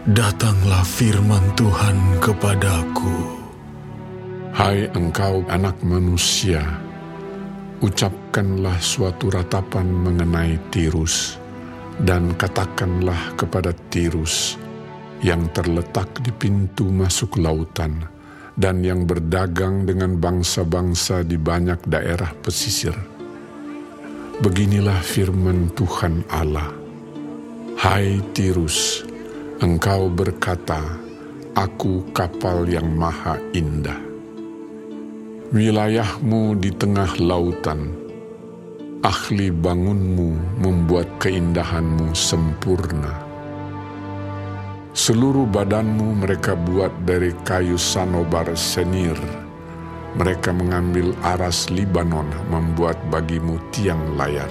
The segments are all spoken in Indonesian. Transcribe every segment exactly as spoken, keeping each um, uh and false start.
Datanglah firman Tuhan kepadaku. Hai engkau anak manusia, ucapkanlah suatu ratapan mengenai Tirus, dan katakanlah kepada Tirus yang terletak di pintu masuk lautan dan yang berdagang dengan bangsa-bangsa di banyak daerah pesisir. Beginilah firman Tuhan Allah. Hai Tirus, engkau berkata, aku kapal yang maha indah. Wilayahmu di tengah lautan, ahli bangunmu membuat keindahanmu sempurna. Seluruh badanmu mereka buat dari kayu sanobar senir. Mereka mengambil aras Libanon membuat bagimu tiang layar.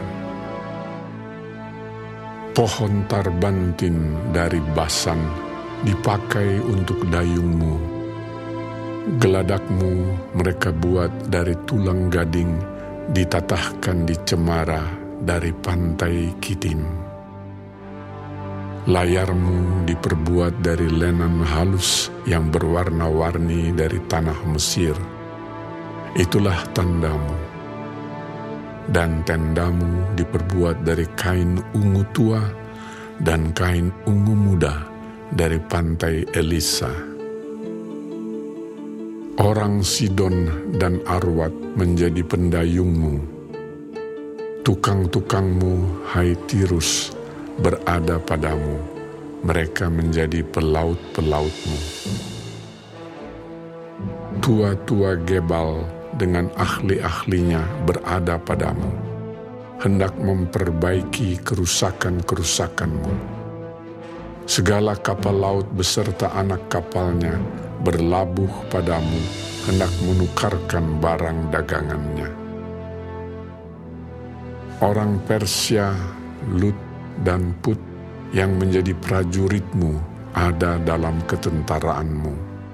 Pohon tarbantin dari Basan dipakai untuk dayungmu. Geladakmu mereka buat dari tulang gading, ditatahkan di cemara dari pantai Kitim. Layarmu diperbuat dari lenan halus yang berwarna-warni dari tanah Mesir. Itulah tandamu. Dan tendamu diperbuat dari kain ungu tua dan kain ungu muda dari pantai Elisa. Orang Sidon dan Arwad menjadi pendayungmu. Tukang-tukangmu, hai Tirus, berada padamu. Mereka menjadi pelaut-pelautmu. Tua-tua Gebal dengan ahli-ahlinya berada padamu, hendak memperbaiki kerusakan-kerusakanmu. Segala kapal laut beserta anak kapalnya berlabuh padamu, hendak menukarkan barang dagangannya. Orang Persia, Lut, dan Put yang menjadi prajuritmu ada dalam ketentaraanmu.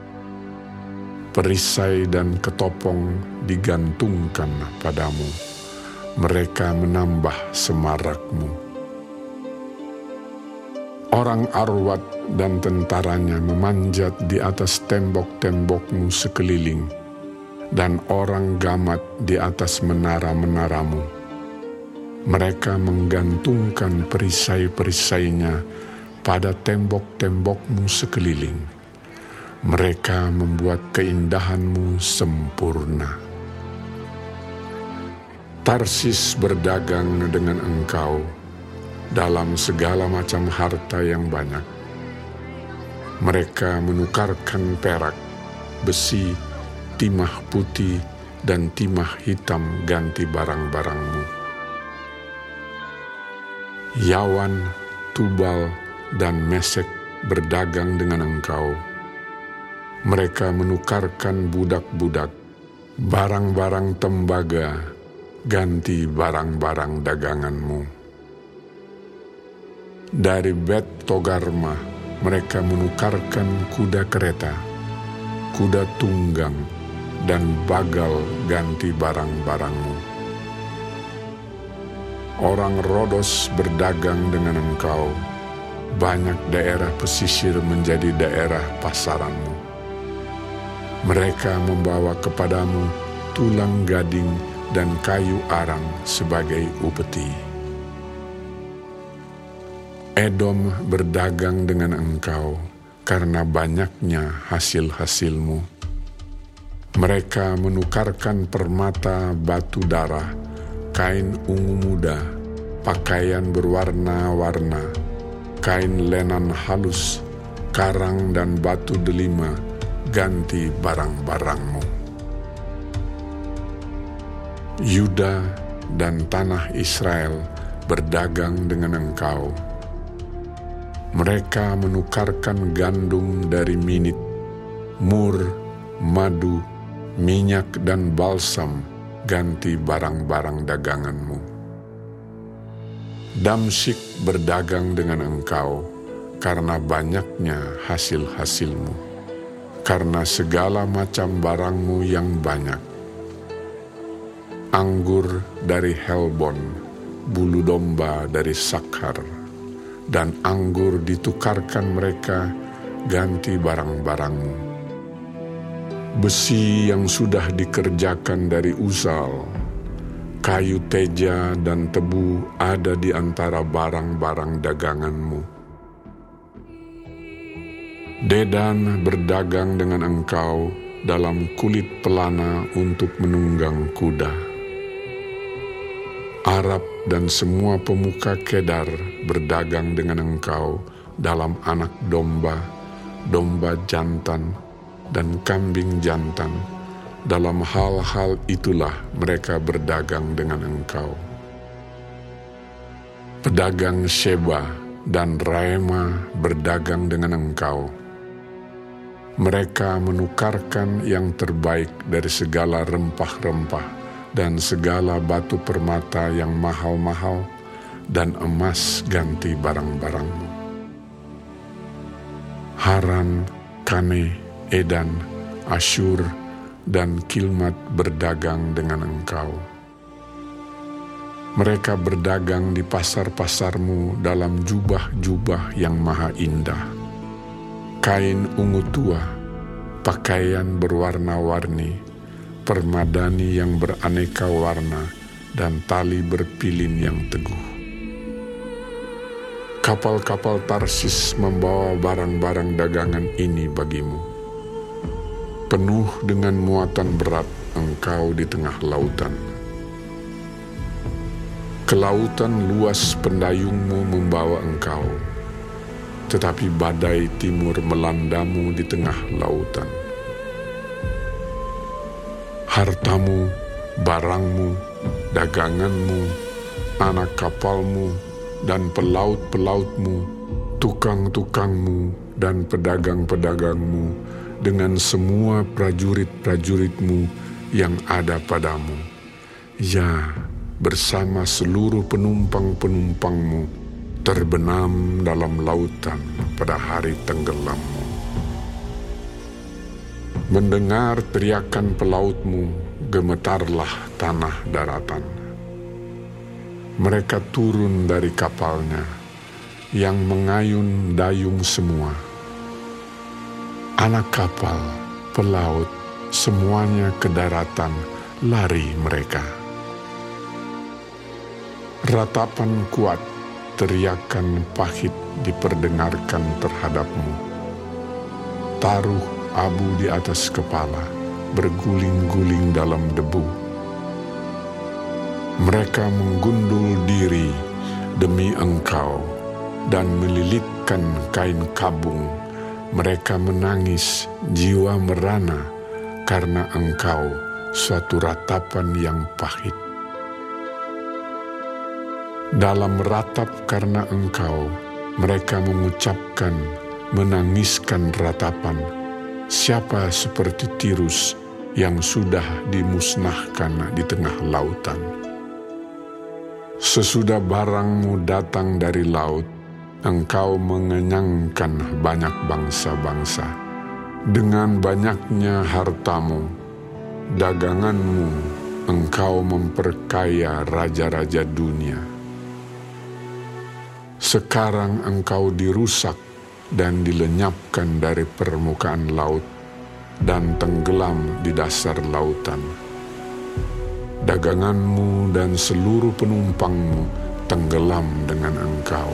Perisai dan ketopong digantungkan padamu, mereka menambah semarakmu. Orang Arwad dan tentaranya memanjat di atas tembok-tembokmu sekeliling, dan orang Gamat di atas menara-menaramu. Mereka menggantungkan perisai-perisainya pada tembok-tembokmu sekeliling. Mereka membuat keindahanmu sempurna. Tarsis berdagang dengan engkau dalam segala macam harta yang banyak. Mereka menukarkan perak, besi, timah putih, dan timah hitam ganti barang-barangmu. Yawan, Tubal, dan Mesek berdagang dengan engkau. Mereka menukarkan budak-budak, barang-barang tembaga, ganti barang-barang daganganmu. Dari Bet Togarma mereka menukarkan kuda kereta, kuda tunggang, dan bagal ganti barang-barangmu. Orang Rodos berdagang dengan engkau, banyak daerah pesisir menjadi daerah pasaranmu. Mereka membawa kepadamu tulang gading dan kayu arang sebagai upeti. Edom berdagang dengan engkau karena banyaknya hasil-hasilmu. Mereka menukarkan permata batu darah, kain ungu muda, pakaian berwarna-warna, kain lenan halus, karang dan batu delima, ganti barang-barangmu. Yuda dan tanah Israel berdagang dengan engkau. Mereka menukarkan gandum dari Minit, mur, madu, minyak, dan balsam, ganti barang-barang daganganmu. Damsyik berdagang dengan engkau karena banyaknya hasil-hasilmu, karena segala macam barangmu yang banyak. Anggur dari Helbon, bulu domba dari Sakhar, dan anggur ditukarkan mereka ganti barang-barangmu. Besi yang sudah dikerjakan dari Uzal, kayu teja dan tebu ada di antara barang-barang daganganmu. Dedan berdagang dengan engkau dalam kulit pelana untuk menunggang kuda. Arab dan semua pemuka Kedar berdagang dengan engkau dalam anak domba, domba jantan, dan kambing jantan. Dalam hal-hal itulah mereka berdagang dengan engkau. Pedagang Sheba dan Raema berdagang dengan engkau. Mereka menukarkan yang terbaik dari segala rempah-rempah dan segala batu permata yang mahal-mahal, dan emas ganti barang-barangmu. Haran, Kane, Edan, Asyur, dan Kilmat berdagang dengan engkau. Mereka berdagang di pasar-pasarmu dalam jubah-jubah yang maha indah. Kain ungu tua, pakaian berwarna-warni, permadani yang beraneka warna, dan tali berpilin yang teguh. Kapal-kapal Tarsis membawa barang-barang dagangan ini bagimu. Penuh dengan muatan berat engkau di tengah lautan. Kelautan luas pendayungmu membawa engkau, tetapi badai timur melandamu di tengah lautan. Hartamu, barangmu, daganganmu, anak kapalmu, dan pelaut-pelautmu, tukang-tukangmu, dan pedagang-pedagangmu, dengan semua prajurit-prajuritmu yang ada padamu. Ya, bersama seluruh penumpang-penumpangmu, terbenam dalam lautan pada hari tenggelammu. Mendengar teriakan pelautmu, gemetarlah tanah daratan. Mereka turun dari kapalnya, yang mengayun dayung semua. Anak kapal, pelaut, semuanya ke daratan, lari mereka. Ratapan kuat, teriakan pahit diperdengarkan terhadapmu. Taruh abu di atas kepala, berguling-guling dalam debu. Mereka menggundul diri demi engkau dan melilitkan kain kabung. Mereka menangis, jiwa merana karena engkau, suatu ratapan yang pahit. Dalam ratap karena engkau, mereka mengucapkan, menangiskan ratapan. Siapa seperti Tirus yang sudah dimusnahkan di tengah lautan? Sesudah barangmu datang dari laut, engkau mengenyangkan banyak bangsa-bangsa. Dengan banyaknya hartamu, daganganmu, engkau memperkaya raja-raja dunia. Sekarang engkau dirusak dan dilenyapkan dari permukaan laut dan tenggelam di dasar lautan. Daganganmu dan seluruh penumpangmu tenggelam dengan engkau.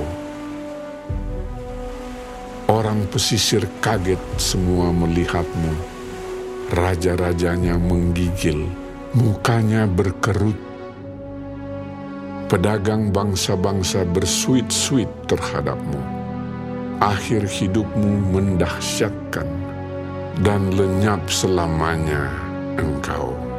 Orang pesisir kaget semua melihatmu. Raja-rajanya menggigil, mukanya berkerut. Pedagang bangsa-bangsa bersuit-suit terhadapmu. Akhir hidupmu mendahsyatkan, dan lenyap selamanya engkau.